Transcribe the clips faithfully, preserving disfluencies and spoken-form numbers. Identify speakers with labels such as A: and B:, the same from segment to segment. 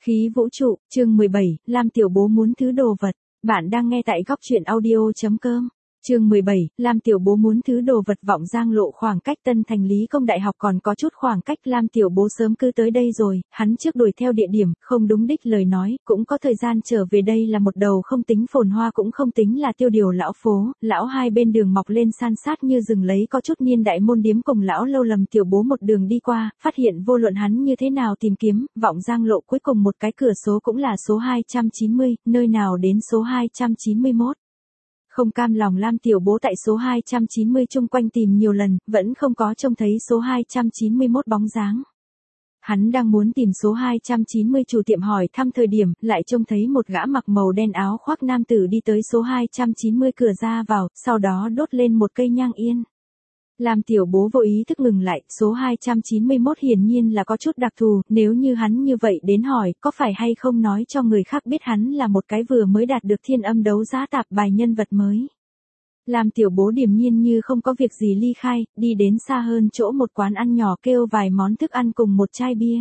A: Khí vũ trụ, chương mười bảy, Lam Tiểu Bố muốn thứ đồ vật. Bạn đang nghe tại góc truyện audio chấm com. Chương mười bảy, Lam Tiểu Bố muốn thứ đồ vật. Vọng Giang lộ khoảng cách Tân Thành Lý Công Đại học còn có chút khoảng cách. Lam Tiểu Bố sớm cứ tới đây rồi, hắn trước đuổi theo địa điểm, không đúng đích lời nói, cũng có thời gian trở về. Đây là một đầu không tính phồn hoa cũng không tính là tiêu điều lão phố, lão hai bên đường mọc lên san sát như rừng lấy có chút niên đại môn điếm cùng lão lâu. Lầm Tiểu Bố một đường đi qua, phát hiện vô luận hắn như thế nào tìm kiếm, Vọng Giang lộ cuối cùng một cái cửa số cũng là số hai trăm chín mươi, nơi nào đến số hai trăm chín mươi mốt. Không cam lòng, Lam Tiểu Bố tại số hai trăm chín mươi chung quanh tìm nhiều lần, vẫn không có trông thấy số hai trăm chín mươi mốt bóng dáng. Hắn đang muốn tìm số hai trăm chín mươi chủ tiệm hỏi thăm thời điểm, lại trông thấy một gã mặc màu đen áo khoác nam tử đi tới số hai trăm chín mươi cửa ra vào, sau đó đốt lên một cây nhang yên. Lam Tiểu Bố vô ý thức ngừng lại, số hai trăm chín mươi mốt hiển nhiên là có chút đặc thù, nếu như hắn như vậy đến hỏi, có phải hay không nói cho người khác biết hắn là một cái vừa mới đạt được thiên âm đấu giá tạp bài nhân vật mới. Lam Tiểu Bố điềm nhiên như không có việc gì ly khai, đi đến xa hơn chỗ một quán ăn nhỏ kêu vài món thức ăn cùng một chai bia.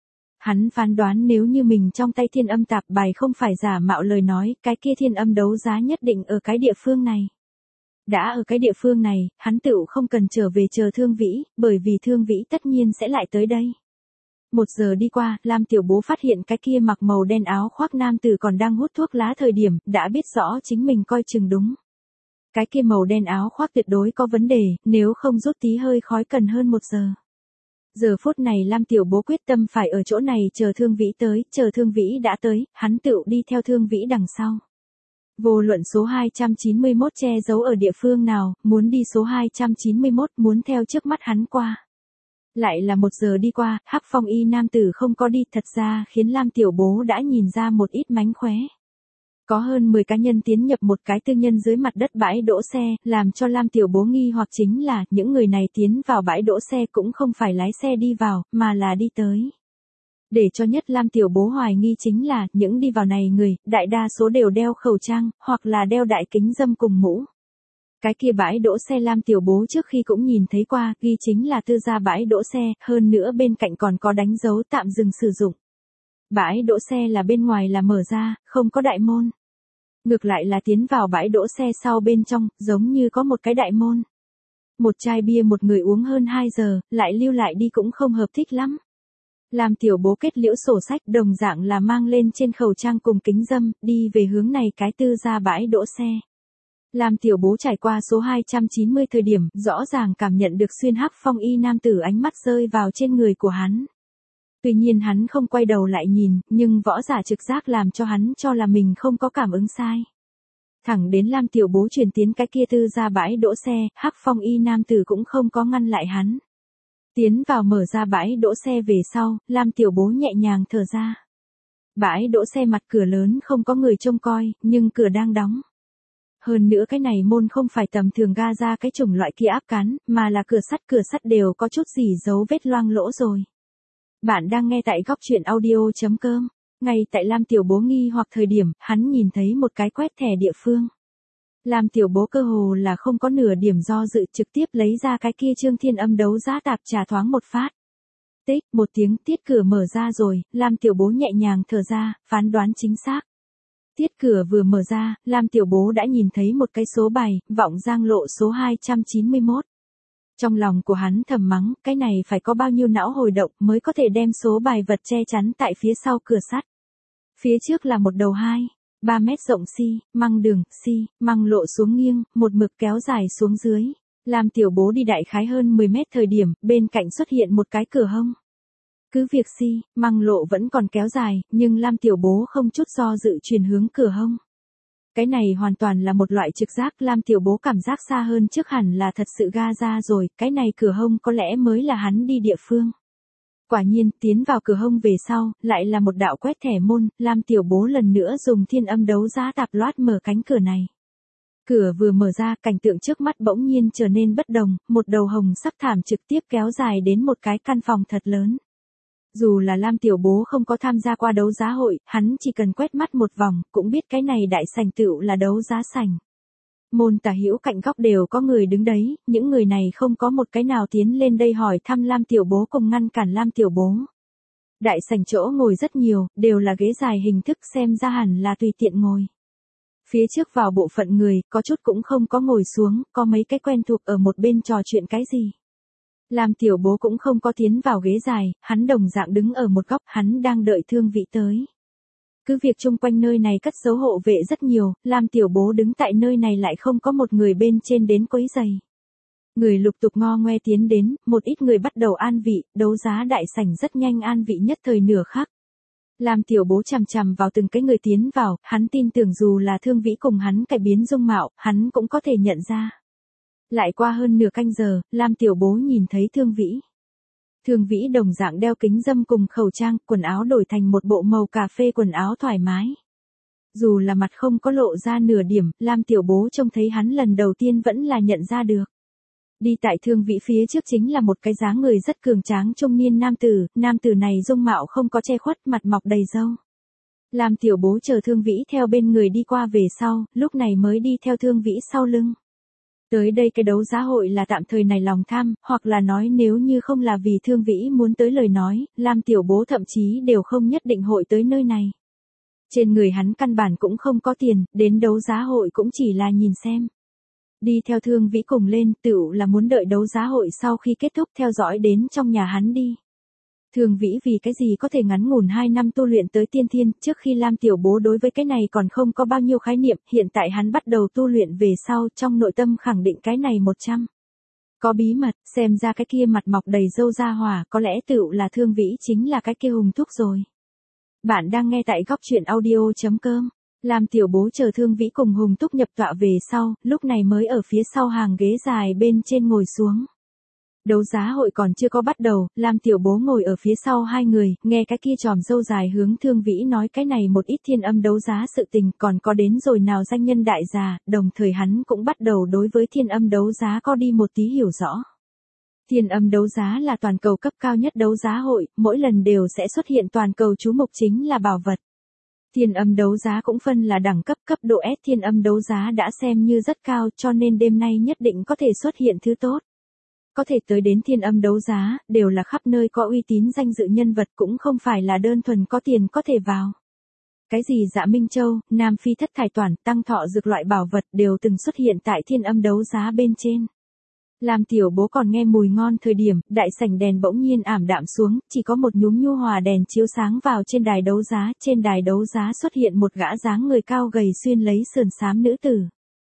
A: Hắn phán đoán nếu như mình trong tay thiên âm tạp bài không phải giả mạo lời nói, cái kia thiên âm đấu giá nhất định ở cái địa phương này. Đã ở cái địa phương này, hắn tựu không cần trở về chờ Thương Vĩ, bởi vì Thương Vĩ tất nhiên sẽ lại tới đây. Một giờ đi qua, Lam Tiểu Bố phát hiện cái kia mặc màu đen áo khoác nam tử còn đang hút thuốc lá thời điểm, đã biết rõ chính mình coi chừng đúng. Cái kia màu đen áo khoác tuyệt đối có vấn đề, nếu không rút tí hơi khói cần hơn một giờ. Giờ phút này Lam Tiểu Bố quyết tâm phải ở chỗ này chờ Thương Vĩ tới, chờ Thương Vĩ đã tới, hắn tựu đi theo Thương Vĩ đằng sau. Vô luận số hai trăm chín mươi mốt che giấu ở địa phương nào, muốn đi số hai trăm chín mươi mốt muốn theo trước mắt hắn qua. Lại là một giờ đi qua, hắc phong y nam tử không có đi, thật ra khiến Lam Tiểu Bố đã nhìn ra một ít mánh khóe. Có hơn mười cá nhân tiến nhập một cái tư nhân dưới mặt đất bãi đỗ xe, làm cho Lam Tiểu Bố nghi hoặc chính là, những người này tiến vào bãi đỗ xe cũng không phải lái xe đi vào, mà là đi tới. Để cho nhất Lam Tiểu Bố hoài nghi chính là, những đi vào này người, đại đa số đều đeo khẩu trang, hoặc là đeo đại kính dâm cùng mũ. Cái kia bãi đỗ xe Lam Tiểu Bố trước khi cũng nhìn thấy qua, ghi chính là tư gia bãi đỗ xe, hơn nữa bên cạnh còn có đánh dấu tạm dừng sử dụng. Bãi đỗ xe là bên ngoài là mở ra, không có đại môn. Ngược lại là tiến vào bãi đỗ xe sau bên trong, giống như có một cái đại môn. Một chai bia một người uống hơn hai giờ, lại lưu lại đi cũng không hợp thích lắm. Lam Tiểu Bố kết liễu sổ sách, đồng dạng là mang lên trên khẩu trang cùng kính dâm, đi về hướng này cái tư gia bãi đỗ xe. Lam Tiểu Bố trải qua số hai trăm chín mươi thời điểm, rõ ràng cảm nhận được xuyên hắc phong y nam tử ánh mắt rơi vào trên người của hắn. Tuy nhiên hắn không quay đầu lại nhìn, nhưng võ giả trực giác làm cho hắn cho là mình không có cảm ứng sai. Thẳng đến Lam Tiểu Bố chuyển tiến cái kia tư gia bãi đỗ xe, hắc phong y nam tử cũng không có ngăn lại hắn. Tiến vào mở ra bãi đỗ xe về sau, Lam Tiểu Bố nhẹ nhàng thở ra. Bãi đỗ xe mặt cửa lớn không có người trông coi, nhưng cửa đang đóng. Hơn nữa cái này môn không phải tầm thường ga ra cái chủng loại kia áp cán, mà là cửa sắt, cửa sắt đều có chút gì dấu vết loang lỗ rồi. Bạn đang nghe tại góc truyện audio chấm com. Ngay tại Lam Tiểu Bố nghi hoặc thời điểm, hắn nhìn thấy một cái quét thẻ địa phương. Lam Tiểu Bố cơ hồ là không có nửa điểm do dự, trực tiếp lấy ra cái kia trương thiên âm đấu giá tạp trà thoáng một phát. Tích, một tiếng, tiết cửa mở ra rồi, Lam Tiểu Bố nhẹ nhàng thở ra, phán đoán chính xác. Tiết cửa vừa mở ra, Lam Tiểu Bố đã nhìn thấy một cái số bài, Vọng Giang lộ số hai trăm chín mươi mốt. Trong lòng của hắn thầm mắng, cái này phải có bao nhiêu não hồi động mới có thể đem số bài vật che chắn tại phía sau cửa sắt. Phía trước là một đầu hai, ba mét rộng xi, măng đường, xi, măng lộ xuống nghiêng, một mực kéo dài xuống dưới. Lam Tiểu Bố đi đại khái hơn mười mét thời điểm, bên cạnh xuất hiện một cái cửa hông. Cứ việc xi, măng lộ vẫn còn kéo dài, nhưng Lam Tiểu Bố không chút do dự chuyển hướng cửa hông. Cái này hoàn toàn là một loại trực giác, Lam Tiểu Bố cảm giác xa hơn trước hẳn là thật sự ga ra rồi, cái này cửa hông có lẽ mới là hắn đi địa phương. Quả nhiên, tiến vào cửa hông về sau, lại là một đạo quét thẻ môn, Lam Tiểu Bố lần nữa dùng thiên âm đấu giá tạp loát mở cánh cửa này. Cửa vừa mở ra, cảnh tượng trước mắt bỗng nhiên trở nên bất đồng, một đầu hồng sắc thảm trực tiếp kéo dài đến một cái căn phòng thật lớn. Dù là Lam Tiểu Bố không có tham gia qua đấu giá hội, hắn chỉ cần quét mắt một vòng, cũng biết cái này đại sảnh tựu là đấu giá sảnh. Môn tả hữu cạnh góc đều có người đứng đấy, những người này không có một cái nào tiến lên đây hỏi thăm Lam Tiểu Bố cùng ngăn cản Lam Tiểu Bố. Đại sảnh chỗ ngồi rất nhiều, đều là ghế dài hình thức xem ra hẳn là tùy tiện ngồi. Phía trước vào bộ phận người, có chút cũng không có ngồi xuống, có mấy cái quen thuộc ở một bên trò chuyện cái gì. Lam Tiểu Bố cũng không có tiến vào ghế dài, hắn đồng dạng đứng ở một góc, hắn đang đợi Thương Vĩ tới. Cứ việc chung quanh nơi này cất giấu hộ vệ rất nhiều, Lam Tiểu Bố đứng tại nơi này lại không có một người bên trên đến quấy giày. Người lục tục ngo ngoe tiến đến, một ít người bắt đầu an vị, đấu giá đại sảnh rất nhanh an vị nhất thời nửa khắc. Lam Tiểu Bố chằm chằm vào từng cái người tiến vào, hắn tin tưởng dù là Thương Vĩ cùng hắn cải biến dung mạo, hắn cũng có thể nhận ra. Lại qua hơn nửa canh giờ, Lam Tiểu Bố nhìn thấy Thương Vĩ. Thương Vĩ đồng dạng đeo kính râm cùng khẩu trang, quần áo đổi thành một bộ màu cà phê quần áo thoải mái. Dù là mặt không có lộ ra nửa điểm, Lam Tiểu Bố trông thấy hắn lần đầu tiên vẫn là nhận ra được. Đi tại Thương Vĩ phía trước chính là một cái dáng người rất cường tráng trung niên nam tử, nam tử này dung mạo không có che khuất, mặt mọc đầy râu. Lam Tiểu Bố chờ Thương Vĩ theo bên người đi qua về sau, lúc này mới đi theo Thương Vĩ sau lưng. Tới đây cái đấu giá hội là tạm thời này lòng tham, hoặc là nói nếu như không là vì Thương Vĩ muốn tới lời nói, Lam Tiểu Bố thậm chí đều không nhất định hội tới nơi này. Trên người hắn căn bản cũng không có tiền, đến đấu giá hội cũng chỉ là nhìn xem. Đi theo Thương Vĩ cùng lên, tựu là muốn đợi đấu giá hội sau khi kết thúc theo dõi đến trong nhà hắn đi. Thương Vĩ vì cái gì có thể ngắn ngủn hai năm tu luyện tới tiên thiên, trước khi Lam Tiểu Bố đối với cái này còn không có bao nhiêu khái niệm, hiện tại hắn bắt đầu tu luyện về sau, trong nội tâm khẳng định cái này một trăm. Có bí mật, xem ra cái kia mặt mọc đầy râu ra hỏa, có lẽ tựu là Thương Vĩ chính là cái kia hùng thúc rồi. Bạn đang nghe tại góc truyện audio chấm com. Lam Tiểu Bố chờ Thương Vĩ cùng hùng thúc nhập tọa về sau, lúc này mới ở phía sau hàng ghế dài bên trên ngồi xuống. Đấu giá hội còn chưa có bắt đầu, Lam Tiểu Bố ngồi ở phía sau hai người, nghe cái kia tròm râu dài hướng Thương Vĩ nói cái này một ít thiên âm đấu giá sự tình còn có đến rồi nào danh nhân đại già, đồng thời hắn cũng bắt đầu đối với thiên âm đấu giá có đi một tí hiểu rõ. Thiên âm đấu giá là toàn cầu cấp cao nhất đấu giá hội, mỗi lần đều sẽ xuất hiện toàn cầu chú mục chính là bảo vật. Thiên âm đấu giá cũng phân là đẳng cấp, cấp độ S thiên âm đấu giá đã xem như rất cao cho nên đêm nay nhất định có thể xuất hiện thứ tốt. Có thể tới đến thiên âm đấu giá, đều là khắp nơi có uy tín danh dự nhân vật cũng không phải là đơn thuần có tiền có thể vào. Cái gì Dạ Minh Châu, Nam Phi thất thải toản, tăng thọ dược loại bảo vật đều từng xuất hiện tại thiên âm đấu giá bên trên. Lam Tiểu Bố còn nghe mùi ngon thời điểm, đại sảnh đèn bỗng nhiên ảm đạm xuống, chỉ có một nhúm nhu hòa đèn chiếu sáng vào trên đài đấu giá, trên đài đấu giá xuất hiện một gã dáng người cao gầy xuyên lấy sườn xám nữ tử.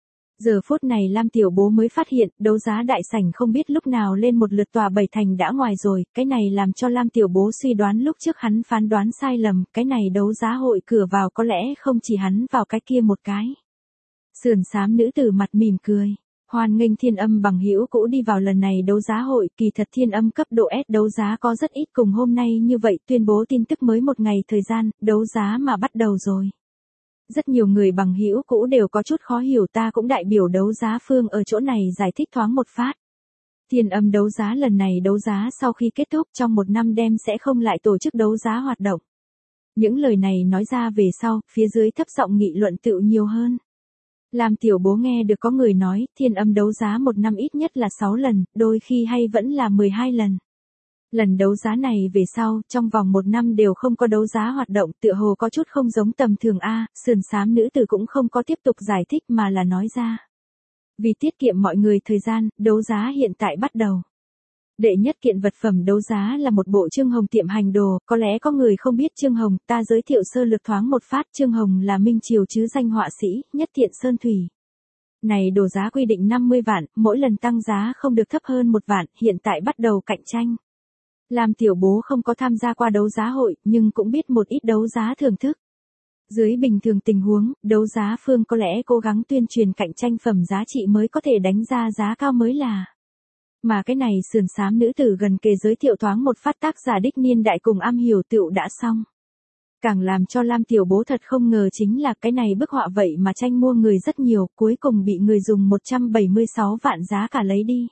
A: Giờ phút này Lam Tiểu Bố mới phát hiện, đấu giá đại sảnh không biết lúc nào lên một lượt tòa bảy thành đã ngoài rồi, cái này làm cho Lam Tiểu Bố suy đoán lúc trước hắn phán đoán sai lầm, cái này đấu giá hội cửa vào có lẽ không chỉ hắn vào cái kia một cái. Sườn xám nữ tử mặt mỉm cười. Hoan nghênh thiên âm bằng hữu cũ đi vào lần này đấu giá hội, kỳ thật thiên âm cấp độ S đấu giá có rất ít cùng hôm nay như vậy tuyên bố tin tức mới một ngày thời gian, đấu giá mà bắt đầu rồi. Rất nhiều người bằng hữu cũ đều có chút khó hiểu ta cũng đại biểu đấu giá phương ở chỗ này giải thích thoáng một phát. Thiên âm đấu giá lần này đấu giá sau khi kết thúc trong một năm đêm sẽ không lại tổ chức đấu giá hoạt động. Những lời này nói ra về sau, phía dưới thấp giọng nghị luận tựu nhiều hơn. Lam Tiểu Bố nghe được có người nói, thiên âm đấu giá một năm ít nhất là sáu lần, đôi khi hay vẫn là mười hai lần. Lần đấu giá này về sau, trong vòng một năm đều không có đấu giá hoạt động, tựa hồ có chút không giống tầm thường A, sườn xám nữ tử cũng không có tiếp tục giải thích mà là nói ra. Vì tiết kiệm mọi người thời gian, đấu giá hiện tại bắt đầu. Đệ nhất kiện vật phẩm đấu giá là một bộ Trương Hồng tiệm hành đồ, có lẽ có người không biết Trương Hồng, ta giới thiệu sơ lược thoáng một phát, Trương Hồng là Minh Triều chứ danh họa sĩ, nhất thiện sơn thủy. Này đồ giá quy định năm mươi vạn, mỗi lần tăng giá không được thấp hơn một vạn, hiện tại bắt đầu cạnh tranh. Lam Tiểu Bố không có tham gia qua đấu giá hội, nhưng cũng biết một ít đấu giá thưởng thức. Dưới bình thường tình huống, đấu giá phương có lẽ cố gắng tuyên truyền cạnh tranh phẩm giá trị mới có thể đánh ra giá cao mới là. Mà cái này sườn xám nữ tử gần kề giới thiệu thoáng một phát tác giả đích niên đại cùng am hiểu tựu đã xong. Càng làm cho Lam Tiểu Bố thật không ngờ chính là cái này bức họa vậy mà tranh mua người rất nhiều, cuối cùng bị người dùng một trăm bảy mươi sáu vạn giá cả lấy đi.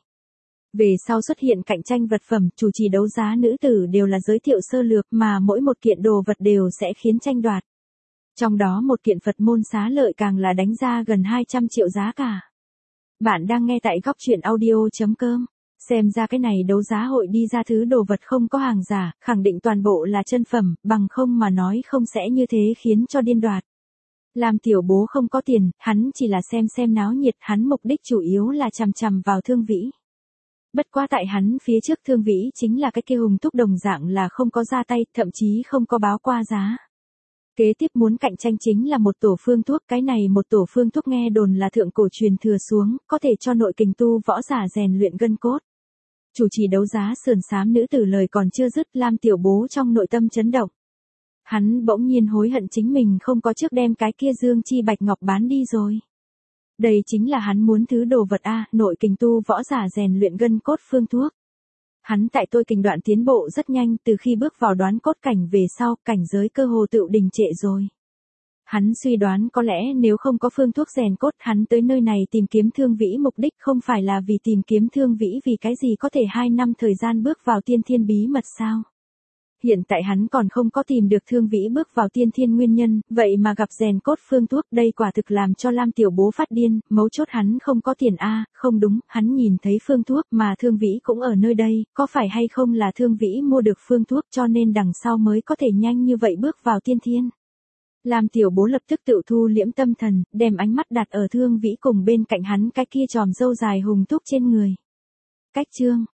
A: Về sau xuất hiện cạnh tranh vật phẩm, chủ trì đấu giá nữ tử đều là giới thiệu sơ lược mà mỗi một kiện đồ vật đều sẽ khiến tranh đoạt. Trong đó một kiện Phật môn xá lợi càng là đánh ra gần hai trăm triệu giá cả. Bạn đang nghe tại góc truyện audio chấm com. Xem ra cái này đấu giá hội đi ra thứ đồ vật không có hàng giả, khẳng định toàn bộ là chân phẩm, bằng không mà nói không sẽ như thế khiến cho điên đoạt. Lam tiểu bố không có tiền, hắn chỉ là xem xem náo nhiệt, hắn mục đích chủ yếu là chằm chằm vào Thương Vĩ. Bất quá tại hắn phía trước Thương Vĩ chính là cái kia hùng thúc đồng dạng là không có ra tay, thậm chí không có báo qua giá. Kế tiếp muốn cạnh tranh chính là một tổ phương thuốc, cái này một tổ phương thuốc nghe đồn là thượng cổ truyền thừa xuống, có thể cho nội kình tu võ giả rèn luyện gân cốt. Chủ trì đấu giá sườn xám nữ tử lời còn chưa dứt, Lam tiểu bố trong nội tâm chấn động. Hắn bỗng nhiên hối hận chính mình không có trước đem cái kia dương chi bạch ngọc bán đi rồi. Đây chính là hắn muốn thứ đồ vật a, nội kình tu võ giả rèn luyện gân cốt phương thuốc. Hắn tại tôi kình đoạn tiến bộ rất nhanh, từ khi bước vào đoán cốt cảnh về sau, cảnh giới cơ hồ tựu đình trệ rồi. Hắn suy đoán có lẽ nếu không có phương thuốc rèn cốt, hắn tới nơi này tìm kiếm Thương Vĩ mục đích không phải là vì tìm kiếm Thương Vĩ vì cái gì có thể hai năm thời gian bước vào tiên thiên bí mật sao. Hiện tại hắn còn không có tìm được Thương Vĩ bước vào tiên thiên nguyên nhân, vậy mà gặp rèn cốt phương thuốc, đây quả thực làm cho Lam tiểu bố phát điên, mấu chốt hắn không có tiền a, không đúng, hắn nhìn thấy phương thuốc mà Thương Vĩ cũng ở nơi đây, có phải hay không là Thương Vĩ mua được phương thuốc cho nên đằng sau mới có thể nhanh như vậy bước vào tiên thiên. Lam tiểu bố lập tức tự thu liễm tâm thần, đem ánh mắt đặt ở Thương Vĩ cùng bên cạnh hắn cái kia chòm râu dài hùng thúc trên người. Cách chương